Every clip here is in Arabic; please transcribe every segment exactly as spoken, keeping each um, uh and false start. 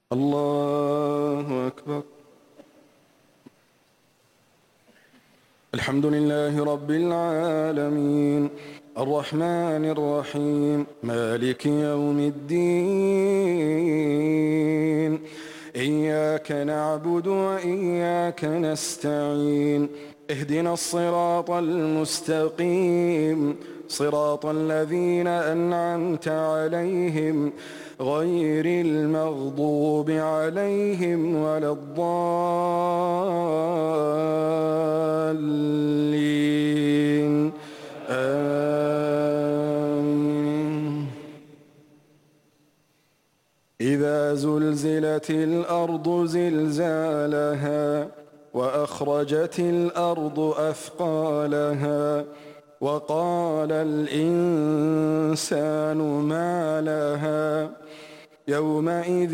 الله أكبر. الحمد لله رب العالمين الرحمن الرحيم مالك يوم الدين. إياك نعبد وإياك نستعين. اهدنا الصراط المستقيم صراط الذين أنعمت عليهم غير المغضوب عليهم ولا الضالين. آمين. إذا زلزلت الأرض زلزالها وأخرجت الأرض أثقالها وقال الإنسان ما لها يومئذ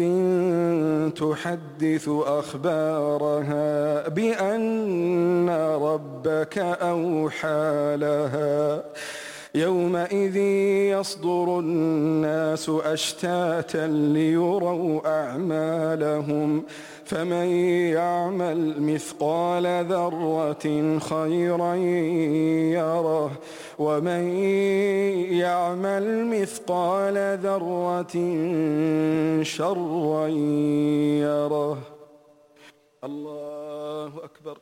تحدث أخبارها بأن ربك أوحى لها. يومئذ يصدر الناس أشتاتا ليروا أعمالهم فمن يعمل مثقال ذرة خيرا يره ومن يعمل مثقال ذرة شرا يره. الله أكبر.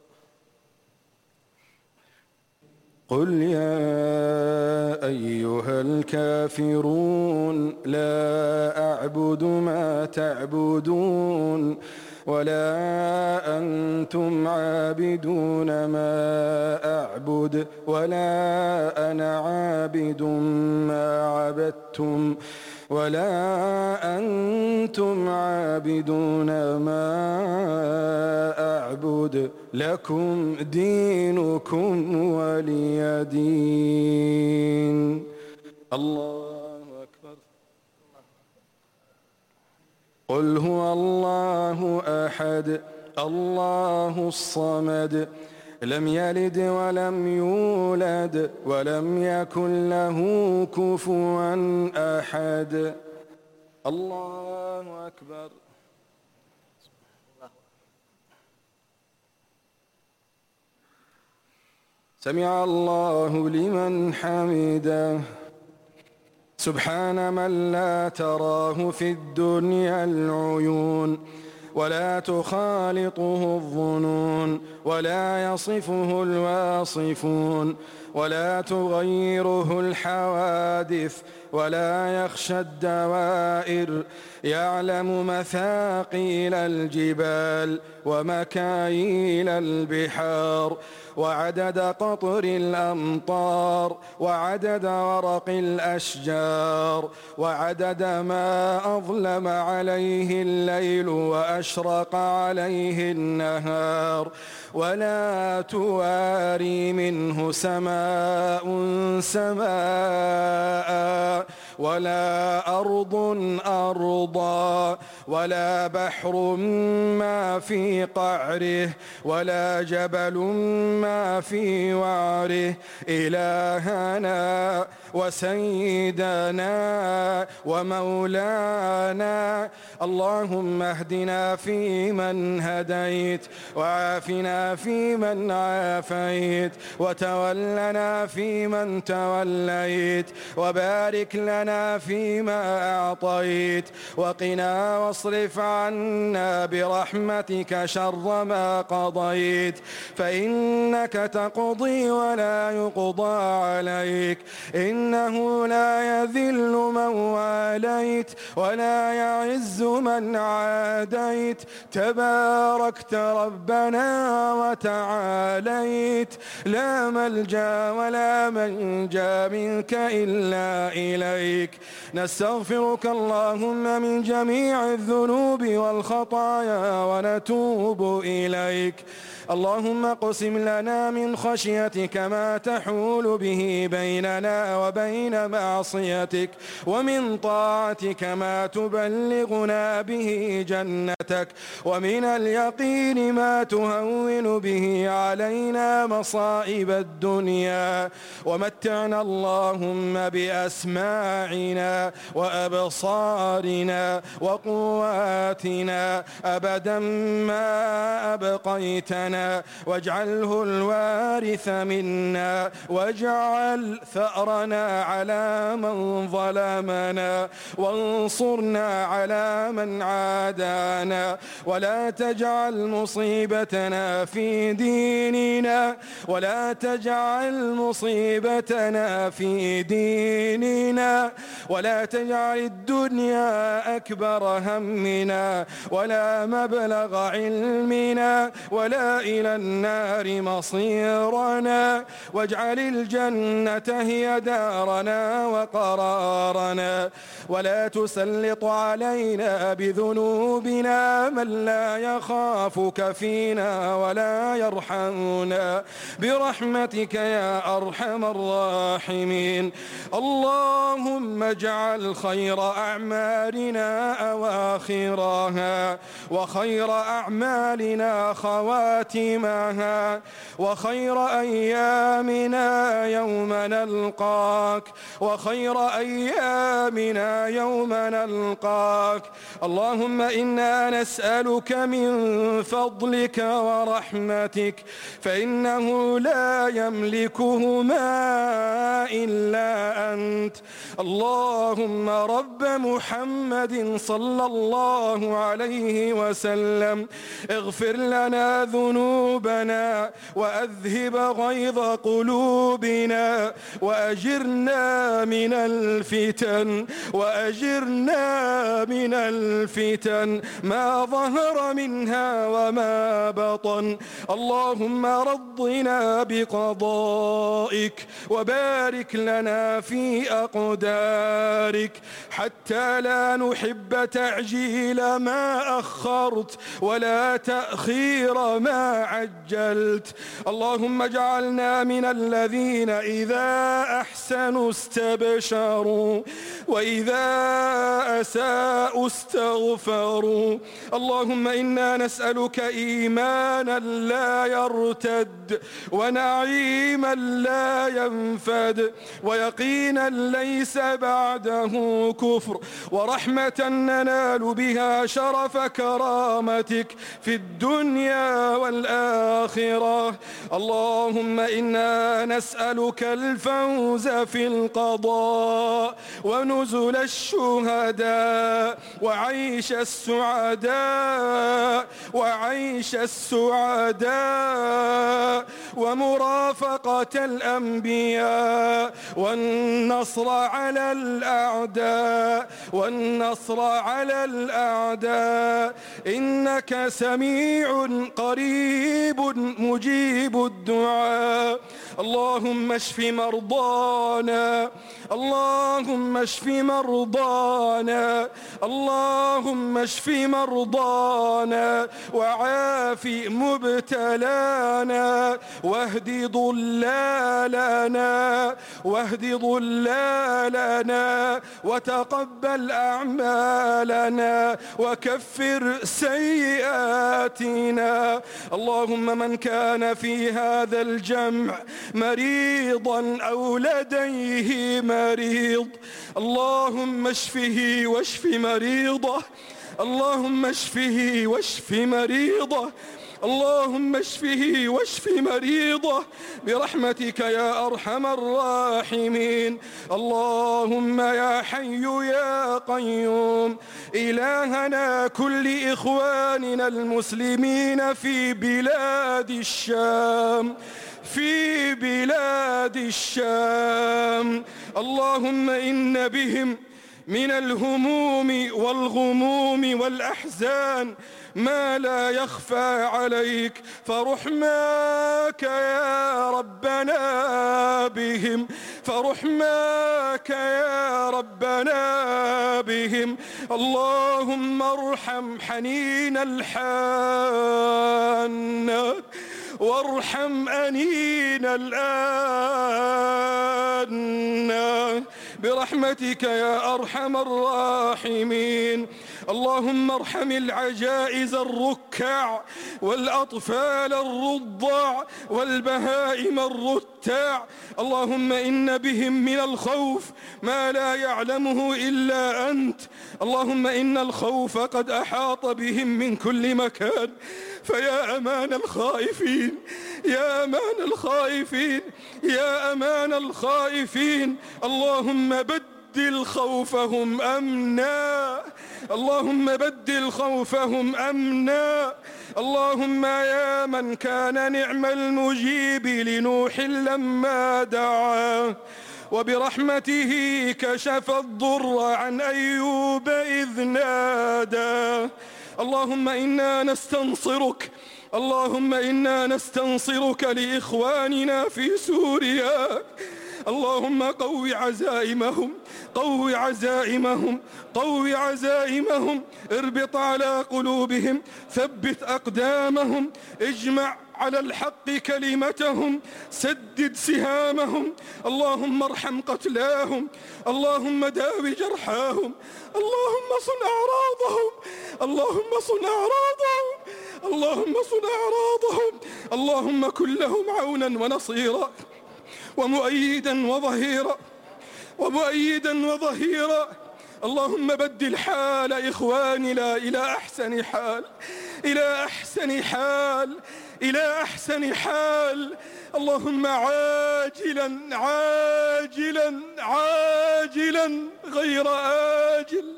قل يا أيها الكافرون لا أعبد ما تعبدون ولا أنتم عابدون ما أعبد ولا أنا عابد ما عبدتم ولا أنتم عابدون ما أعبد لكم دينكم ولي دين. الله أكبر. قل هو الله أحد الله الصمد لم يلد ولم يولد ولم يكن له كفوا أحد. الله أكبر. سمع الله لمن حمده. سبحان من لا تراه في الدنيا العيون ولا تخالطه الظنون ولا يصفه الواصفون ولا تغيره الحوادث ولا يخشى الدوائر. يعلم مثاقيل الجبال ومكاييل البحار وعدد قطر الأمطار وعدد ورق الأشجار وعدد ما أظلم عليه الليل وأشرق عليه النهار ولا تواري منه سماء سماء ولا أرض أرضا ولا بحر ما في قعره ولا جبل ما في وعره. إلهنا وسيدنا ومولانا اللهم اهدنا فيمن هديت وعافنا فيمن عافيت وتولنا فيمن توليت وبارك لنا فيما أعطيت وقنا واصرف عنا برحمتك شر ما قضيت فإنك تقضي ولا يقضى عليك إنه لا يذل من واليت ولا يعز من عاديت. تباركت ربنا وتعاليت لا ملجأ ولا منجا منك إلا إليك. نستغفرك اللهم من جميع الذنوب والخطايا ونتوب إليك. اللهم اقسم لنا من خشيتك ما تحول به بيننا وبين معصيتك، ومن طاعتك ما تبلغنا به جنتك، ومن اليقين ما تهون به علينا مصائب الدنيا، ومتعنا اللهم بأسماعنا وأبصارنا وقواتنا أبدا ما أبقيتنا، واجعله الوارث منا، واجعل ثأرنا على من ظلمنا، وانصرنا على من عادانا، ولا تجعل مصيبتنا في ديننا، ولا تجعل مصيبتنا في ديننا، ولا تجعل الدنيا أكبر همنا ولا مبلغ علمنا ولا إلى النار مصيرنا، واجعل الجنة هي دارنا وقرارنا، ولا تسلط علينا بذنوبنا من لا يخافك فينا ولا يرحمنا برحمتك يا أرحم الراحمين. اللهم اجعل خير أعمالنا أواخرها، وخير أعمالنا خواتمها، وخير أيامنا يوم نلقاك، وخير أيامنا يوم نلقاك. اللهم إنا نسألك من فضلك ورحمتك، فإنه لا يملكهما إلا أنت. اللهم رب محمد صلى الله عليه وسلم، اغفر لنا ذنوبنا وأذهب غيظ قلوبنا، وأجرنا من الفتن، وأجرنا من الفتن ما ظهر منها وما بطن. اللهم رضنا بقضائك، وبارك لنا في أقدارك، حتى لا نحب تعجيل ما أخرت ولا تأخير ما عجلت. اللهم اجعلنا من الذين إذا أحسنوا استبشروا وإذا أساءوا استغفروا. اللهم إنا نسألك إيمانا لا يرتد، ونعيما لا ينفد، ويقينا ليس بعده كفر، ورحمة ننال بها شرف كرامتك في الدنيا والآخرة. اللهم إنا نسألك الفوز في القضاء، ونزل الشهداء، وعيش السعداء، وعيش السعداء، ومرافقة الأنبياء، والنصر على الأعداء، والنصر على الأعداء. إنك سميع قريب مجيب الدعاء. اللهم اشف مرضانا، اللهم اشف مرضانا، اللهم اشف مرضانا، وعاف مبتلانا، واهد ضلالنا، واهد ضلالنا، وتقبل أعمالنا، وكفر سيئاتنا. اللهم من كان في هذا الجمع مريضا أو لديه مريض، اللهم اشفه واشف مريضه، اللهم اشفه واشف مريضه، اللهم اشفه واشف مريضه برحمتك يا أرحم الراحمين. اللهم يا حي يا قيوم، إلهنا كل إخواننا المسلمين في بلاد الشام، في بلاد الشام، اللهم إن بهم من الهموم والغموم والأحزان ما لا يخفى عليك، فرحماك يا ربنا بهم، فرحماك يا ربنا بهم. اللهم ارحم حنين الحان، وارحم أنينا الآن برحمتك يا أرحم الراحمين. اللهم ارحم العجائز الركع والأطفال الرضع والبهائم الرتع. اللهم إن بهم من الخوف ما لا يعلمه إلا أنت. اللهم إن الخوف قد أحاط بهم من كل مكان، فيا أمان الخائفين، يا أمان الخائفين، يا أمان الخائفين. اللهم بدل خوفهم أمنا، اللهم بدل خوفهم أمنا. اللهم يا من كان نعم المجيب لنوح لما دعا وبرحمته كشف الضر عن أيوب إذ نادى. اللهم إنا نستنصرك، اللهم إنا نستنصرك لإخواننا في سوريا. اللهم قو عزائمهم، قو عزائمهم، قو عزائمهم، اربط على قلوبهم، ثبت أقدامهم، اجمع على الحق كلمتهم، سدد سهامهم. اللهم ارحم قتلاهم، اللهم داوي جرحاهم، اللهم صن أعراضهم، اللهم صن أعراضهم، اللهم صن أعراضهم. اللهم كن لهم عونا ونصيرا ومؤيدا وظهيرا، ومؤيدا وظهيرا. اللهم بدل حال إخواننا إلى أحسن حال، إلى أحسن حال، إلى أحسن حال. اللهم عاجلا عاجلا عاجلا غير آجل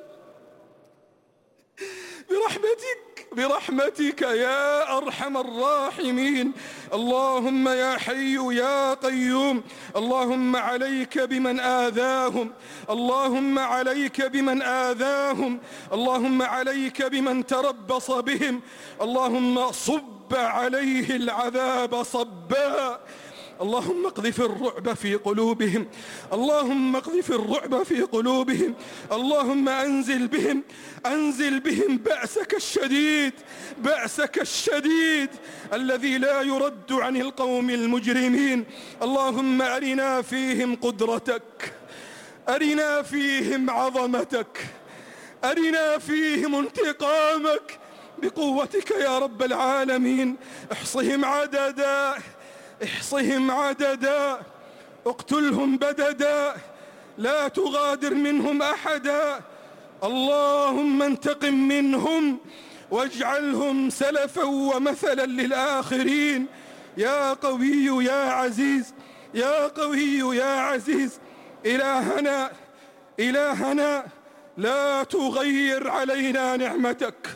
برحمتك، برحمتك يا أرحم الراحمين. اللهم يا حي يا قيوم، اللهم عليك بمن آذاهم، اللهم عليك بمن آذاهم، اللهم عليك بمن تربص بهم. اللهم صب عليه العذاب صبا. اللهم اقذف الرعب في قلوبهم، اللهم اقذف الرعب في قلوبهم. اللهم أنزل بهم، أنزل بهم بأسك الشديد، بأسك الشديد الذي لا يرد عن القوم المجرمين. اللهم أرنا فيهم قدرتك، أرنا فيهم عظمتك، أرنا فيهم انتقامك بقوتك يا رب العالمين. احصهم عددا، احصهم عددا، اقتلهم بددا، لا تغادر منهم أحدا. اللهم انتقم منهم واجعلهم سلفا ومثلا للآخرين. يا قوي يا عزيز، يا قوي يا عزيز. إلهنا، إلهنا لا تغير علينا نعمتك،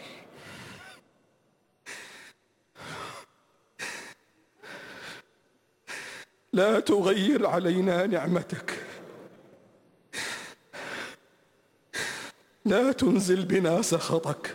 لا تغير علينا نعمتك، لا تنزل بنا سخطك،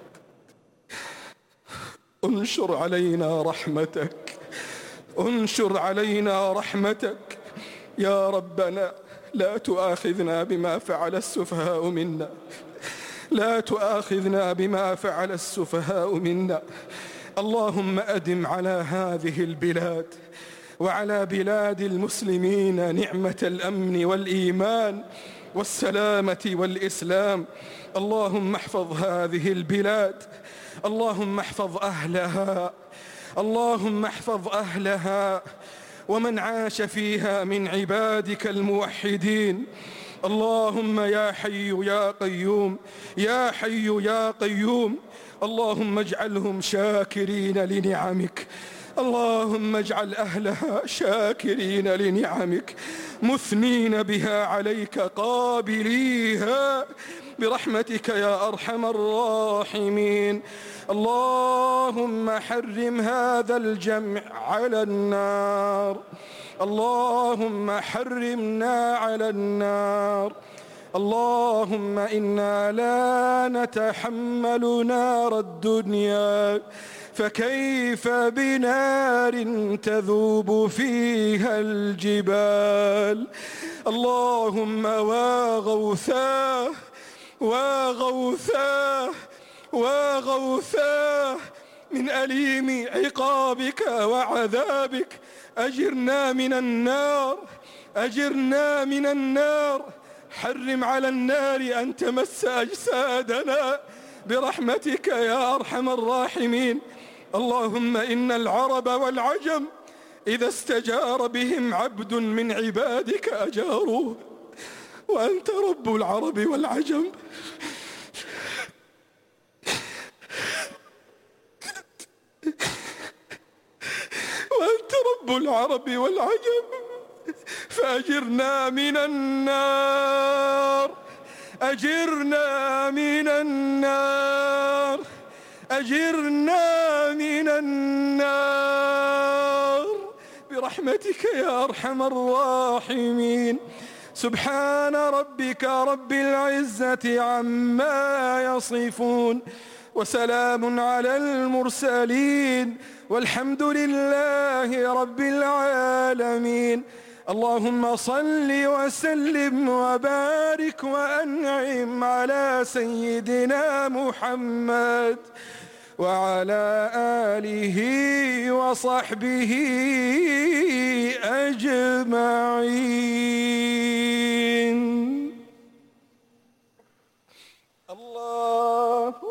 انشر علينا رحمتك، انشر علينا رحمتك يا ربنا. لا تؤاخذنا بما فعل السفهاء منا، لا تؤاخذنا بما فعل السفهاء منا. اللهم أدم على هذه البلاد وعلى بلاد المسلمين نعمة الأمن والإيمان والسلامة والإسلام. اللهم احفظ هذه البلاد، اللهم احفظ أهلها، اللهم احفظ أهلها ومن عاش فيها من عبادك الموحدين. اللهم يا حي يا قيوم، يا حي يا قيوم. اللهم اجعلهم شاكرين لنعمك، اللهم اجعل أهلها شاكرين لنعمك مثنين بها عليك قابليها برحمتك يا أرحم الراحمين. اللهم حرم هذا الجمع على النار، اللهم حرمنا على النار. اللهم إنا لا نتحمل نار الدنيا، فكيف بنار تذوب فيها الجبال. اللهم واغوثاه واغوثاه واغوثاه من أليم عقابك وعذابك، أجرنا من النار، أجرنا من النار. حرم على النار أن تمس أجسادنا برحمتك يا أرحم الراحمين. اللهم إن العرب والعجم إذا استجار بهم عبد من عبادك أجاروه، وأنت رب العرب والعجم. وأنت رب العرب والعجم، فأجرنا من النار، أجرنا من النار، أجرنا من النار برحمتك يا أرحم الراحمين. سبحان ربك رب العزة عما يصفون، وسلام على المرسلين، والحمد لله رب العالمين. اللهم صل وسلم وبارك وأنعم على سيدنا محمد وعلى آله وصحبه أجمعين. الله